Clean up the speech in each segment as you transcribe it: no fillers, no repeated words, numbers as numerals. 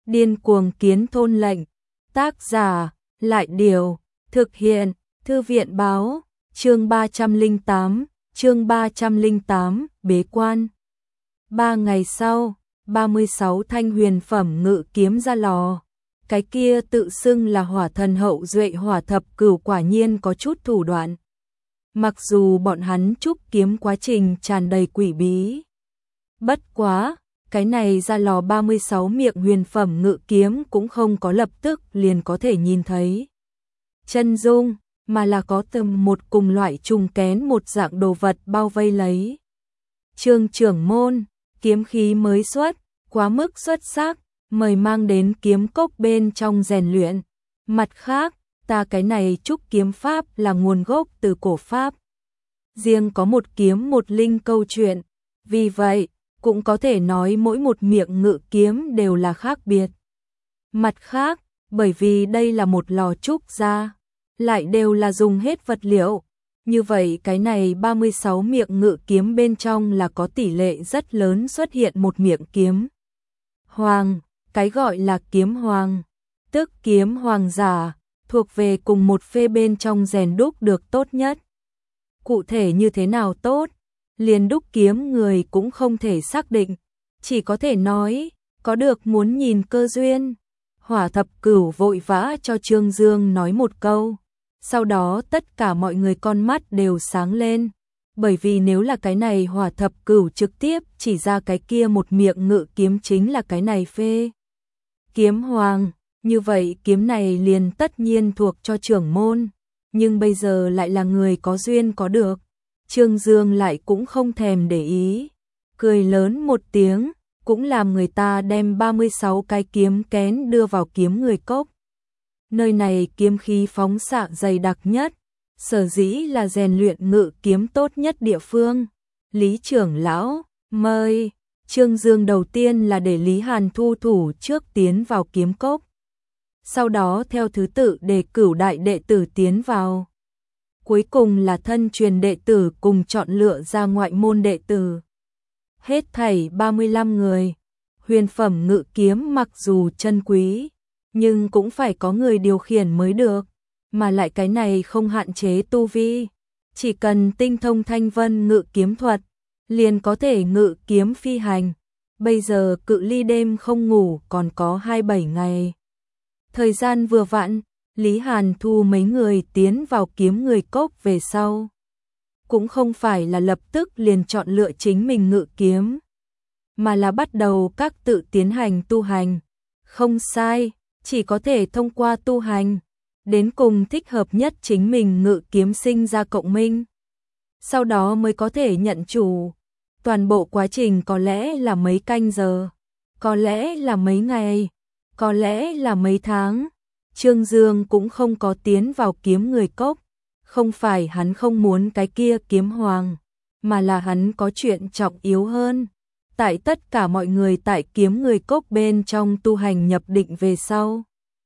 Điên cuồng kiến thôn lệnh. Tác giả, Lại Điều. Thực hiện, Thư viện báo. Chương 308, bế quan. 3 ngày sau, 36 thanh huyền phẩm ngự kiếm ra lò. Cái kia tự xưng là hỏa thần hậu duệ hỏa thập cửu quả nhiên có chút thủ đoạn. Mặc dù bọn hắn trúc kiếm quá trình tràn đầy quỷ bí. Bất quá, cái này ra lò 36 miệng huyền phẩm ngự kiếm cũng không có lập tức liền có thể nhìn thấy chân dung, mà là có tầm một cùng loại trùng kén một dạng đồ vật bao vây lấy. Trương trưởng môn, kiếm khí mới xuất, quá mức xuất sắc, mời mang đến kiếm cốc bên trong rèn luyện. Mặt khác, ta cái này trúc kiếm pháp là nguồn gốc từ cổ pháp. Riêng có một kiếm một linh câu chuyện, vì vậy, cũng có thể nói mỗi một miệng ngự kiếm đều là khác biệt. Mặt khác, bởi vì đây là một lò trúc ra, lại đều là dùng hết vật liệu, như vậy cái này 36 miệng ngự kiếm bên trong là có tỷ lệ rất lớn xuất hiện một miệng kiếm hoàng, cái gọi là kiếm hoàng, tức kiếm hoàng giả, thuộc về cùng một phê bên trong rèn đúc được tốt nhất. Cụ thể như thế nào tốt, liền đúc kiếm người cũng không thể xác định, chỉ có thể nói, có được muốn nhìn cơ duyên. Hỏa thập cửu vội vã cho Trương Dương nói một câu, sau đó tất cả mọi người con mắt đều sáng lên, bởi vì nếu là cái này hỏa thập cửu trực tiếp chỉ ra cái kia một miệng ngự kiếm chính là cái này phê kiếm hoàng, như vậy kiếm này liền tất nhiên thuộc cho trưởng môn, nhưng bây giờ lại là người có duyên có được. Trương Dương lại cũng không thèm để ý, cười lớn một tiếng, cũng làm người ta đem 36 cái kiếm kén đưa vào kiếm người cốc. Nơi này kiếm khí phóng xạ dày đặc nhất, sở dĩ là rèn luyện ngự kiếm tốt nhất địa phương. Lý trưởng lão, mời. Trương Dương đầu tiên là để Lý Hàn Thu thủ trước tiến vào kiếm cốc. Sau đó theo thứ tự để cửu đại đệ tử tiến vào. Cuối cùng là thân truyền đệ tử cùng chọn lựa ra ngoại môn đệ tử. Hết thảy 35 người. Huyền phẩm ngự kiếm mặc dù chân quý, nhưng cũng phải có người điều khiển mới được, mà lại cái này không hạn chế tu vi, chỉ cần tinh thông thanh vân ngự kiếm thuật, liền có thể ngự kiếm phi hành. Bây giờ cự ly đêm không ngủ còn có 27 ngày. Thời gian vừa vặn, Lý Hàn Thu mấy người tiến vào kiếm người cốc về sau. Cũng không phải là lập tức liền chọn lựa chính mình ngự kiếm, mà là bắt đầu các tự tiến hành tu hành. Không sai, chỉ có thể thông qua tu hành, đến cùng thích hợp nhất chính mình ngự kiếm sinh ra cộng minh. Sau đó mới có thể nhận chủ. Toàn bộ quá trình có lẽ là mấy canh giờ, có lẽ là mấy ngày, có lẽ là mấy tháng. Trương Dương cũng không có tiến vào kiếm người cốc, không phải hắn không muốn cái kia kiếm hoàng, mà là hắn có chuyện trọng yếu hơn. Tại tất cả mọi người tại kiếm người cốc bên trong tu hành nhập định về sau,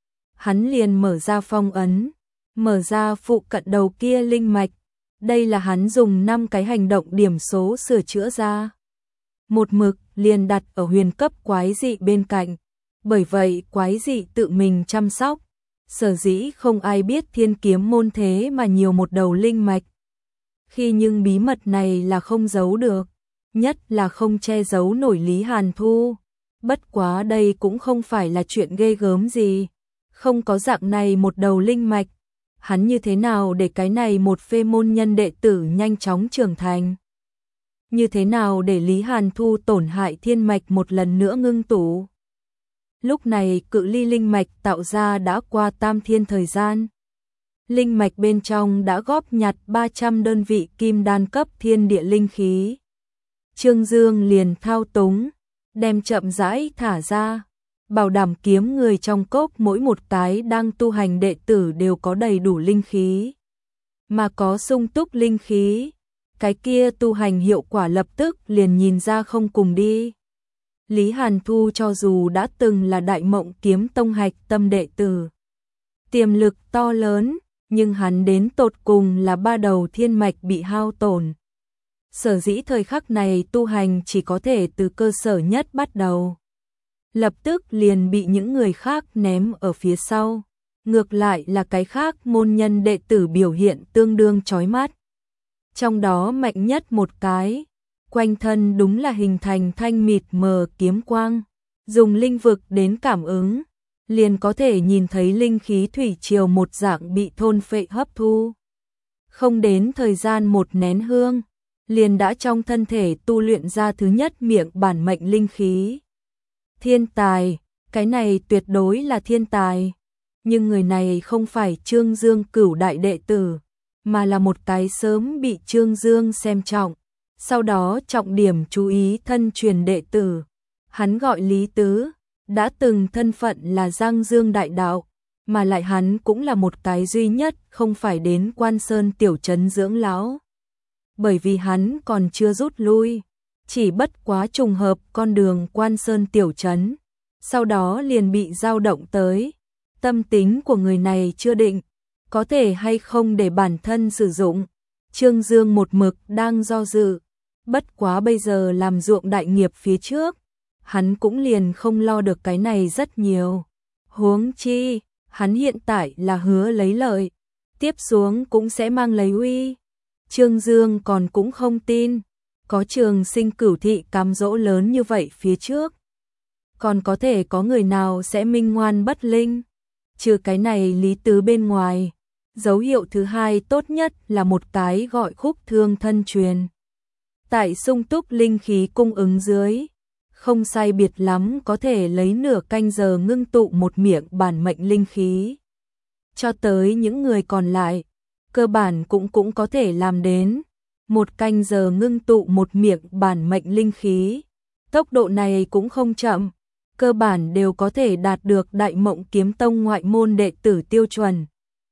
hắn liền mở ra phong ấn, mở ra phụ cận đầu kia linh mạch. Đây là hắn dùng 5 cái hành động điểm số sửa chữa ra. Một mực liền đặt ở huyền cấp quái dị bên cạnh, bởi vậy quái dị tự mình chăm sóc. Sở dĩ không ai biết thiên kiếm môn thế mà nhiều một đầu linh mạch. Khi nhưng bí mật này là không giấu được, nhất là không che giấu nổi Lý Hàn Thu. Bất quá đây cũng không phải là chuyện ghê gớm gì. Không có dạng này một đầu linh mạch, hắn như thế nào để cái này một phê môn nhân đệ tử nhanh chóng trưởng thành? Như thế nào để Lý Hàn Thu tổn hại thiên mạch một lần nữa ngưng tụ? Lúc này cự ly linh mạch tạo ra đã qua tam thiên thời gian. Linh mạch bên trong đã góp nhặt 300 đơn vị kim đan cấp thiên địa linh khí. Trương Dương liền thao túng, đem chậm rãi thả ra, bảo đảm kiếm người trong cốc mỗi một cái đang tu hành đệ tử đều có đầy đủ linh khí. Mà có sung túc linh khí, cái kia tu hành hiệu quả lập tức liền nhìn ra không cùng đi. Lý Hàn Thu cho dù đã từng là Đại Mộng Kiếm Tông hạch tâm đệ tử, tiềm lực to lớn, nhưng hắn đến tột cùng là 3 đầu thiên mạch bị hao tổn. Sở dĩ thời khắc này tu hành chỉ có thể từ cơ sở nhất bắt đầu. lập tức liền bị những người khác ném ở phía sau. Ngược lại là cái khác môn nhân đệ tử biểu hiện tương đương chói mắt. Trong đó mạnh nhất một cái, quanh thân đúng là hình thành thanh mịt mờ kiếm quang, dùng linh vực đến cảm ứng, liền có thể nhìn thấy linh khí thủy triều một dạng bị thôn phệ hấp thu. Không đến thời gian một nén hương, liền đã trong thân thể tu luyện ra thứ nhất miệng bản mệnh linh khí. Thiên tài, cái này tuyệt đối là thiên tài. Nhưng người này không phải Trương Dương cửu đại đệ tử, mà là một cái sớm bị Trương Dương xem trọng, sau đó trọng điểm chú ý thân truyền đệ tử. Hắn gọi Lý Tứ, đã từng thân phận là Giang Dương đại đạo, mà lại hắn cũng là một cái duy nhất không phải đến Quan Sơn tiểu trấn dưỡng lão. Bởi vì hắn còn chưa rút lui, chỉ bất quá trùng hợp con đường Quan Sơn tiểu trấn, sau đó liền bị dao động tới. Tâm tính của người này chưa định, có thể hay không để bản thân sử dụng. Trương Dương một mực đang do dự, bất quá bây giờ làm ruộng đại nghiệp phía trước, hắn cũng liền không lo được cái này rất nhiều. Huống chi, hắn hiện tại là hứa lấy lợi, tiếp xuống cũng sẽ mang lấy uy. Trương Dương còn cũng không tin, có Trường Sinh cửu thị cám dỗ lớn như vậy phía trước. Còn có thể có người nào sẽ minh ngoan bất linh? Trừ cái này Lý Tứ bên ngoài, dấu hiệu thứ hai tốt nhất là một cái gọi Khúc Thương thân truyền. Tại sung túc linh khí cung ứng dưới, không sai biệt lắm có thể lấy nửa canh giờ ngưng tụ một miệng bản mệnh linh khí. Cho tới những người còn lại, cơ bản cũng có thể làm đến một canh giờ ngưng tụ một miệng bản mệnh linh khí. Tốc độ này cũng không chậm, cơ bản đều có thể đạt được Đại Mộng Kiếm Tông ngoại môn đệ tử tiêu chuẩn.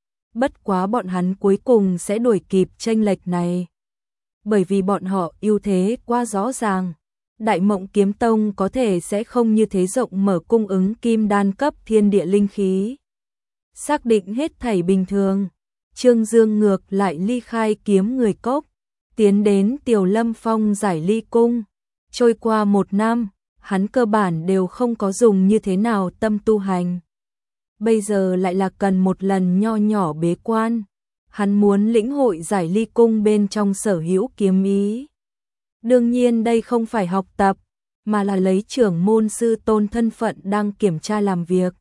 Bất quá bọn hắn cuối cùng sẽ đuổi kịp chênh lệch này, bởi vì bọn họ ưu thế quá rõ ràng. Đại Mộng Kiếm Tông có thể sẽ không như thế rộng mở cung ứng kim đan cấp thiên địa linh khí. Xác định hết thảy bình thường, Trương Dương ngược lại ly khai Kiếm Người Cốc, tiến đến Tiểu Lâm Phong Giải Ly Cung. Trôi qua 1 năm, hắn cơ bản đều không có dùng như thế nào tâm tu hành. Bây giờ lại là cần một lần nho nhỏ bế quan, hắn muốn lĩnh hội Giải Ly Cung bên trong sở hữu kiếm ý. Đương nhiên đây không phải học tập, mà là lấy trưởng môn sư tôn thân phận đang kiểm tra làm việc.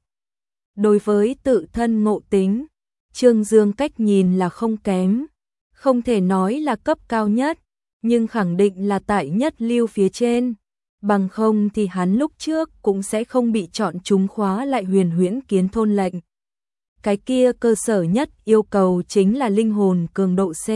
Đối với tự thân ngộ tính, Trương Dương cách nhìn là không kém, không thể nói là cấp cao nhất, nhưng khẳng định là tại nhất lưu phía trên. Bằng không thì hắn lúc trước cũng sẽ không bị chọn trúng khóa lại Huyền Huyễn Kiến Thôn lệnh. Cái kia cơ sở nhất yêu cầu chính là linh hồn cường độ C.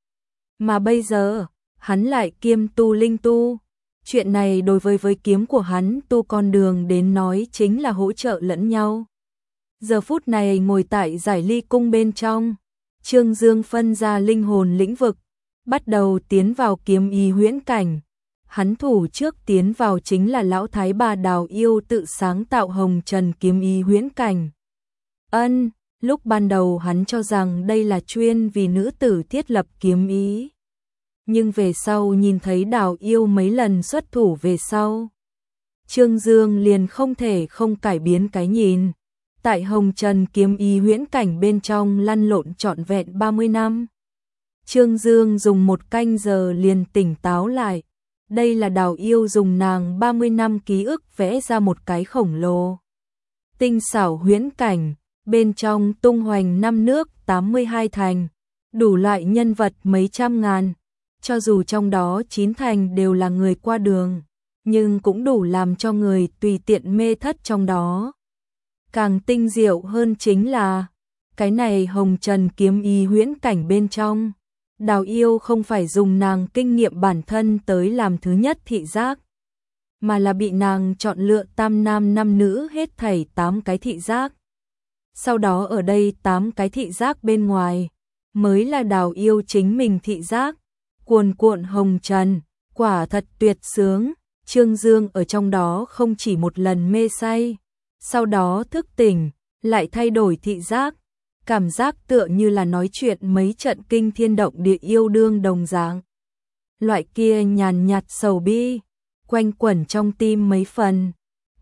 Mà bây giờ, hắn lại kiêm tu linh tu. Chuyện này đối với kiếm của hắn tu con đường đến nói chính là hỗ trợ lẫn nhau. Giờ phút này ngồi tại Giải Ly Cung bên trong, Trương Dương phân ra linh hồn lĩnh vực, bắt đầu tiến vào kiếm ý huyễn cảnh. Hắn thủ trước tiến vào chính là lão thái bà Đào Yêu tự sáng tạo Hồng Trần kiếm ý huyễn cảnh. Lúc ban đầu hắn cho rằng đây là chuyên vì nữ tử thiết lập kiếm ý. Nhưng về sau nhìn thấy Đào Yêu mấy lần xuất thủ về sau, Trương Dương liền không thể không cải biến cái nhìn. Tại Hồng Trần kiếm ý huyễn cảnh bên trong lăn lộn trọn vẹn 30 năm. Trương Dương dùng 1 canh giờ liền tỉnh táo lại. Đây là Đào Yêu dùng nàng 30 năm ký ức vẽ ra một cái khổng lồ tinh xảo huyễn cảnh, bên trong tung hoành 5 nước 82 thành, đủ loại nhân vật mấy trăm ngàn. Cho dù trong đó 9 thành đều là người qua đường, nhưng cũng đủ làm cho người tùy tiện mê thất trong đó. Càng tinh diệu hơn chính là, cái này Hồng Trần kiếm ý huyễn cảnh bên trong, Đào Yêu không phải dùng nàng kinh nghiệm bản thân tới làm thứ nhất thị giác, mà là bị nàng chọn lựa tam nam năm nữ hết thảy 8 cái thị giác. Sau đó ở đây 8 cái thị giác bên ngoài, mới là Đào Yêu chính mình thị giác. Cuồn cuộn hồng trần, quả thật tuyệt sướng. Trương Dương ở trong đó không chỉ một lần mê say, sau đó thức tỉnh, lại thay đổi thị giác, cảm giác tựa như là nói chuyện mấy trận kinh thiên động địa yêu đương đồng dạng. Loại kia nhàn nhạt sầu bi, quanh quẩn trong tim mấy phần,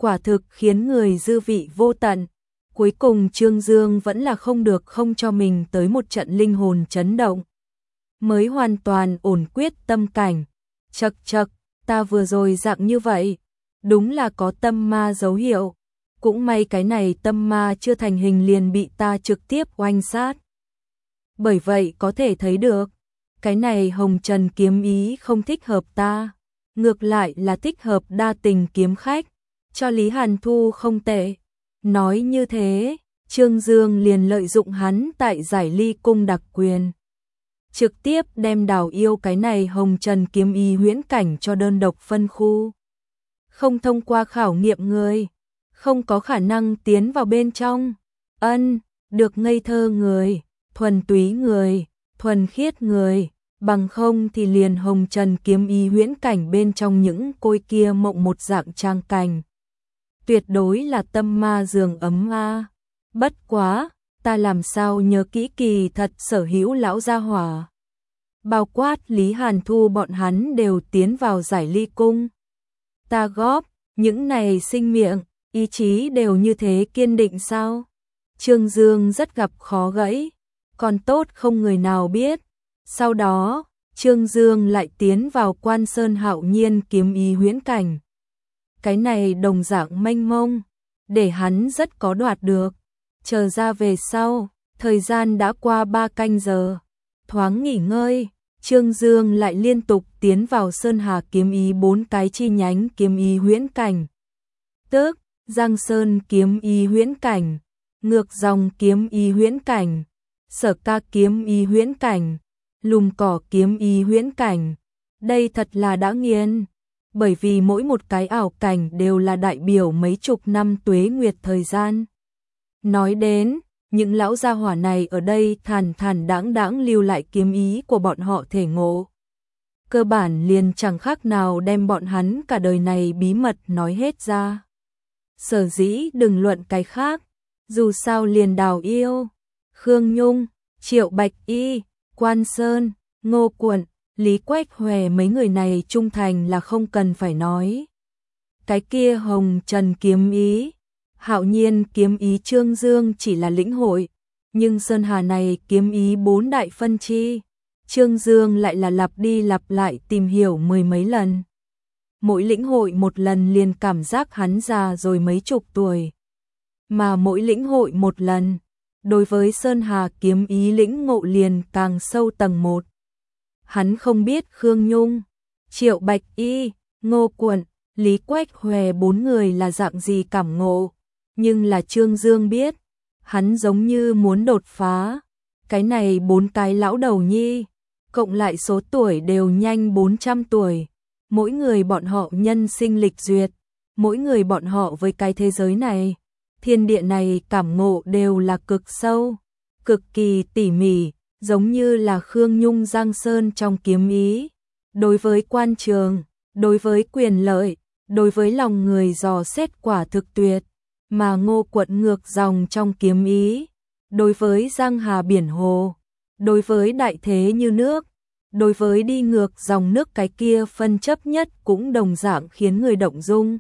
quả thực khiến người dư vị vô tận. Cuối cùng Trương Dương vẫn là không được không cho mình tới một trận linh hồn chấn động. Mới hoàn toàn ổn quyết tâm cảnh. Chậc chậc, ta vừa rồi dạng như vậy, đúng là có tâm ma dấu hiệu. Cũng may cái này tâm ma chưa thành hình liền bị ta trực tiếp oanh sát. Bởi vậy có thể thấy được, cái này hồng trần kiếm ý không thích hợp ta, ngược lại là thích hợp đa tình kiếm khách, cho Lý Hàn Thu không tệ. Nói như thế, Trương Dương liền lợi dụng hắn tại Giải Ly cung đặc quyền, trực tiếp đem Đào Yêu cái này hồng trần kiếm ý huyễn cảnh cho đơn độc phân khu. Không thông qua khảo nghiệm người, không có khả năng tiến vào bên trong. Được ngây thơ người, thuần túy người, thuần khiết người, bằng không thì liền hồng trần kiếm ý huyễn cảnh bên trong những côi kia mộng một dạng trang cảnh. Tuyệt đối là tâm ma giường ấm a. Bất quá, ta làm sao nhớ kỹ kỳ thật sở hữu lão gia hỏa. Bao quát Lý Hàn Thu bọn hắn đều tiến vào Giải Ly cung. Ta góp, những này sinh miệng, ý chí đều như thế kiên định sao? Trương Dương rất gặp khó gãy, còn tốt không người nào biết. Sau đó, Trương Dương lại tiến vào Quan Sơn Hạo Nhiên kiếm ý huyễn cảnh. Cái này đồng dạng mênh mông, để hắn rất có đoạt được. Chờ ra về sau, thời gian đã qua 3 canh giờ. Thoáng nghỉ ngơi, Trương Dương lại liên tục tiến vào Sơn Hà kiếm ý 4 cái chi nhánh kiếm ý huyễn cảnh. Tức, Giang Sơn kiếm ý huyễn cảnh, Ngược Dòng kiếm ý huyễn cảnh, Sở Ca kiếm ý huyễn cảnh, Lùm Cỏ kiếm ý huyễn cảnh. Đây thật là đã nghiền, bởi vì mỗi một cái ảo cảnh đều là đại biểu mấy chục năm tuế nguyệt thời gian. Nói đến, những lão gia hỏa này ở đây thản thản đãng đãng lưu lại kiếm ý của bọn họ thể ngộ. Cơ bản liền chẳng khác nào đem bọn hắn cả đời này bí mật nói hết ra. Sở dĩ đừng luận cái khác, dù sao liền Đào Yêu, Khương Nhung, Triệu Bạch Y, Quan Sơn, Ngô Quận, Lý Quách Hòe mấy người này trung thành là không cần phải nói. Cái kia hồng trần kiếm ý, Hạo Nhiên kiếm ý Trương Dương chỉ là lĩnh hội, nhưng Sơn Hà này kiếm ý 4 đại phân chi, Trương Dương lại là lặp đi lặp lại tìm hiểu 10 mấy lần. Mỗi lĩnh hội một lần liền cảm giác hắn già rồi mấy chục tuổi. Mà mỗi lĩnh hội một lần, đối với Sơn Hà kiếm ý lĩnh ngộ liền càng sâu tầng 1. Hắn không biết Khương Nhung, Triệu Bạch Y, Ngô Quận, Lý Quách Hòe 4 người là dạng gì cảm ngộ, nhưng là Trương Dương biết, hắn giống như muốn đột phá. Cái này 4 cái lão đầu nhi, cộng lại số tuổi đều nhanh 400 tuổi. Mỗi người bọn họ nhân sinh lịch duyệt, mỗi người bọn họ với cái thế giới này, thiên địa này cảm ngộ đều là cực sâu, cực kỳ tỉ mỉ, giống như là Khương Nhung Giang Sơn trong kiếm ý. Đối với quan trường, đối với quyền lợi, đối với lòng người dò xét quả thực tuyệt, mà Ngô Quận Ngược Dòng trong kiếm ý, đối với giang hà biển hồ, đối với đại thế như nước, đối với đi ngược dòng nước cái kia phân chấp nhất cũng đồng dạng khiến người động dung.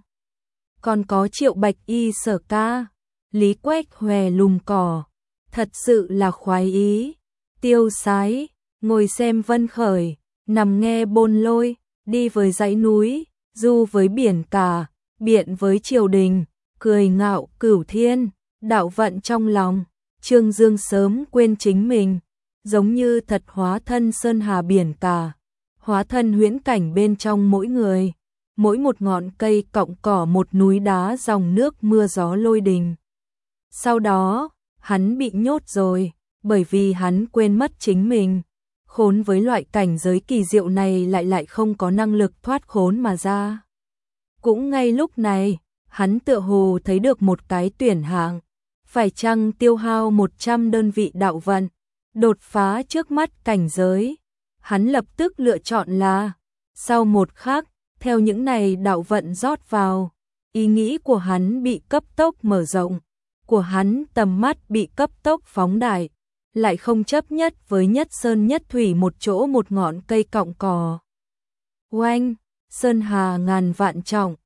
Còn có Triệu Bạch Y Sở Ca, Lý Quách Hòe Lùm Cỏ, thật sự là khoái ý, tiêu sái, ngồi xem vân khởi, nằm nghe bôn lôi, đi với dãy núi, du với biển cả, biện với triều đình, cười ngạo cửu thiên, đạo vận trong lòng. Trương Dương sớm quên chính mình, giống như thật hóa thân sơn hà biển cả, hóa thân huyễn cảnh bên trong mỗi người, mỗi một ngọn cây cọng cỏ, một núi đá, dòng nước, mưa gió lôi đình. Sau đó, hắn bị nhốt rồi, bởi vì hắn quên mất chính mình, khốn với loại cảnh giới kỳ diệu này lại không có năng lực thoát khốn mà ra. Cũng ngay lúc này, hắn tựa hồ thấy được một cái tuyển hạng, phải chăng tiêu hao 100 đơn vị đạo vận, đột phá trước mắt cảnh giới. Hắn lập tức lựa chọn là, sau một khắc, theo những này đạo vận rót vào, ý nghĩ của hắn bị cấp tốc mở rộng, của hắn tầm mắt bị cấp tốc phóng đại, lại không chấp nhất với nhất sơn nhất thủy một chỗ một ngọn cây cọng cỏ. Oanh, sơn hà ngàn vạn trọng,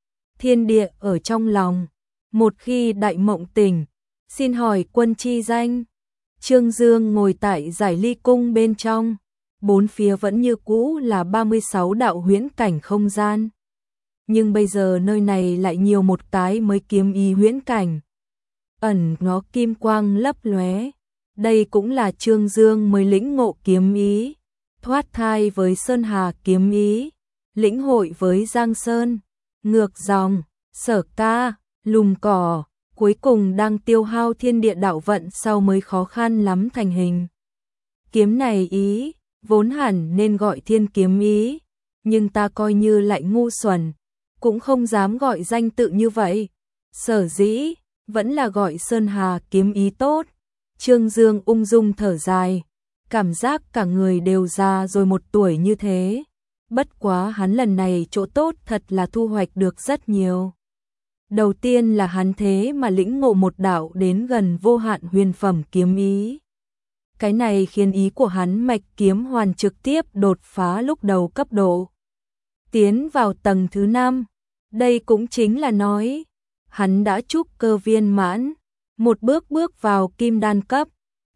thiên địa ở trong lòng. Một khi đại mộng tỉnh, xin hỏi quân chi danh. Trương Dương ngồi tại Giải Ly cung bên trong, bốn phía vẫn như cũ là 36 đạo huyễn cảnh không gian. Nhưng bây giờ nơi này lại nhiều một cái mới kiếm ý huyễn cảnh. Ẩn nó kim quang lấp lóe. Đây cũng là Trương Dương mới lĩnh ngộ kiếm ý, thoát thai với Sơn Hà kiếm ý, lĩnh hội với Giang Sơn, ngược dòng, Sở Ca, lùm cỏ, cuối cùng đang tiêu hao thiên địa đạo vận sau mới khó khăn lắm thành hình. Kiếm này ý, vốn hẳn nên gọi thiên kiếm ý, nhưng ta coi như lại ngu xuẩn, cũng không dám gọi danh tự như vậy. Sở dĩ, vẫn là gọi Sơn Hà kiếm ý tốt. Trương Dương ung dung thở dài, cảm giác cả người đều già rồi một tuổi như thế. Bất quá hắn lần này chỗ tốt thật là thu hoạch được rất nhiều. Đầu tiên là hắn thế mà lĩnh ngộ một đạo đến gần vô hạn huyền phẩm kiếm ý. Cái này khiến ý của hắn mạch kiếm hoàn trực tiếp đột phá lúc đầu cấp độ, tiến vào tầng thứ 5. Đây cũng chính là nói, hắn đã trúc cơ viên mãn, một bước bước vào kim đan cấp.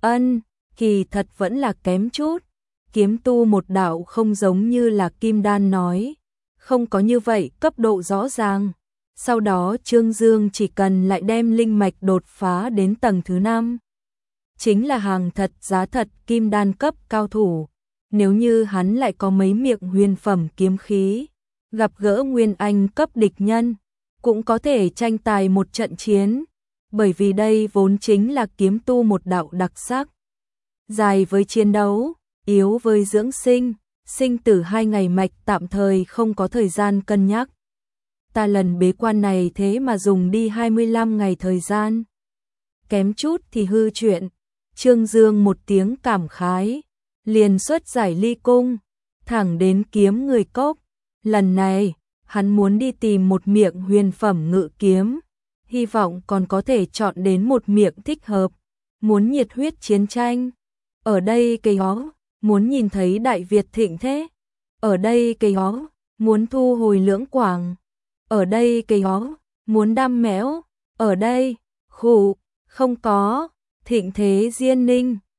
Kỳ thật vẫn là kém chút. Kiếm tu một đạo không giống như là kim đan nói, không có như vậy cấp độ rõ ràng. Sau đó Trương Dương chỉ cần lại đem linh mạch đột phá đến tầng thứ 5, chính là hàng thật giá thật kim đan cấp cao thủ. Nếu như hắn lại có mấy miệng huyền phẩm kiếm khí, gặp gỡ nguyên anh cấp địch nhân, cũng có thể tranh tài một trận chiến, bởi vì đây vốn chính là kiếm tu một đạo đặc sắc. Dài với chiến đấu, yếu với dưỡng sinh, sinh tử hai ngày mạch tạm thời không có thời gian cân nhắc. Ta lần bế quan này thế mà dùng đi 25 ngày thời gian. Kém chút thì hư chuyện. Trương Dương một tiếng cảm khái, liền xuất Giải Ly cung, thẳng đến kiếm người cốc. Lần này, hắn muốn đi tìm một miệng huyền phẩm ngự kiếm, hy vọng còn có thể chọn đến một miệng thích hợp. Muốn nhiệt huyết chiến tranh, ở đây cây ó, muốn nhìn thấy Đại Việt thịnh thế, ở đây cây ó, muốn thu hồi Lưỡng Quảng, ở đây cây ó, muốn đam mẽo, ở đây, khủ, không có, thịnh thế Diên Ninh.